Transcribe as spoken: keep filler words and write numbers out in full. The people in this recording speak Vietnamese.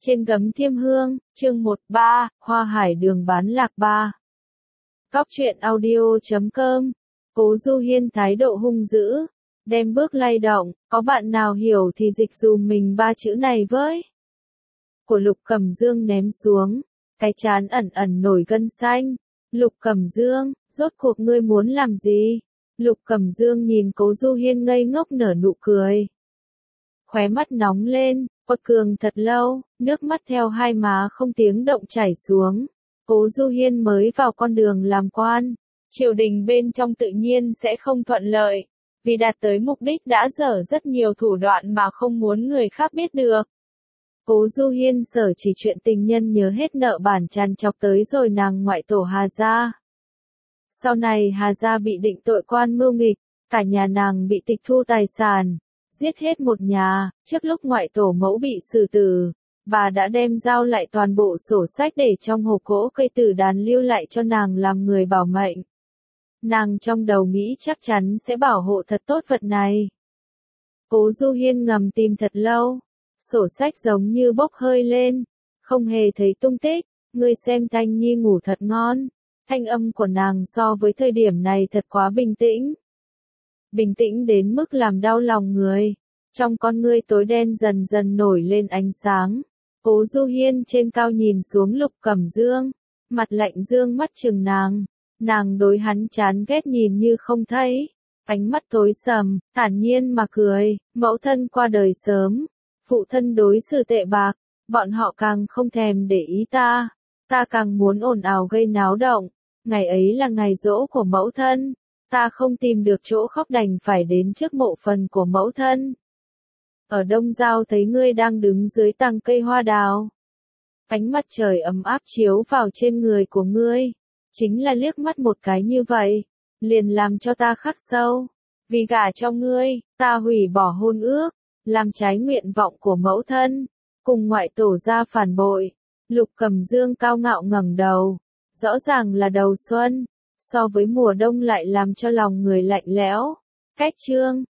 Trên gấm thiêm hương, chương một ba, Hoa Hải đường bán lạc ba. Cóc truyện audio chấm com. Cố Du Hiên thái độ hung dữ, đem bước lay động, có bạn nào hiểu thì dịch dùm mình ba chữ này với. Của Lục Cẩm Dương ném xuống, cái trán ẩn ẩn nổi gân xanh. Lục Cẩm Dương, rốt cuộc ngươi muốn làm gì? Lục Cẩm Dương nhìn Cố Du Hiên ngây ngốc nở nụ cười. Khóe mắt nóng lên, quật cường thật lâu, nước mắt theo hai má không tiếng động chảy xuống. Cố Du Hiên mới vào con đường làm quan, triều đình bên trong tự nhiên sẽ không thuận lợi, vì đạt tới mục đích đã dở rất nhiều thủ đoạn mà không muốn người khác biết được. Cố Du Hiên sở chỉ chuyện tình nhân nhớ hết nợ bản tràn chọc tới rồi nàng ngoại tổ Hà Gia. Sau này Hà Gia bị định tội quan mưu nghịch, cả nhà nàng bị tịch thu tài sản, giết hết một nhà. Trước lúc ngoại tổ mẫu bị xử tử, bà đã đem giao lại toàn bộ sổ sách để trong hộp gỗ cây tử đàn lưu lại cho nàng làm người bảo mệnh. Nàng trong đầu nghĩ chắc chắn sẽ bảo hộ thật tốt vật này. Cố Du Hiên ngầm tìm thật lâu, sổ sách giống như bốc hơi lên, không hề thấy tung tích. Ngươi xem Thanh Nhi ngủ thật ngon. Thanh âm của nàng so với thời điểm này thật quá bình tĩnh. Bình tĩnh đến mức làm đau lòng người. Trong con ngươi tối đen dần dần nổi lên ánh sáng. Cố Du Hiên trên cao nhìn xuống Lục Cẩm Dương, mặt lạnh dương mắt chừng nàng. Nàng đối hắn chán ghét nhìn như không thấy, ánh mắt tối sầm, thản nhiên mà cười. Mẫu thân qua đời sớm, phụ thân đối xử tệ bạc, bọn họ càng không thèm để ý ta, ta càng muốn ồn ào gây náo động. Ngày ấy là ngày giỗ của mẫu thân, ta không tìm được chỗ khóc đành phải đến trước mộ phần của mẫu thân. Ở Đông Giao thấy ngươi đang đứng dưới tàng cây hoa đào. Ánh mặt trời ấm áp chiếu vào trên người của ngươi. Chính là liếc mắt một cái như vậy, liền làm cho ta khắc sâu. Vì gả cho ngươi, ta hủy bỏ hôn ước, làm trái nguyện vọng của mẫu thân, cùng ngoại tổ gia phản bội. Lục Cẩm Dương cao ngạo ngẩng đầu, rõ ràng là đầu xuân, so với mùa đông lại làm cho lòng người lạnh lẽo. Cách chương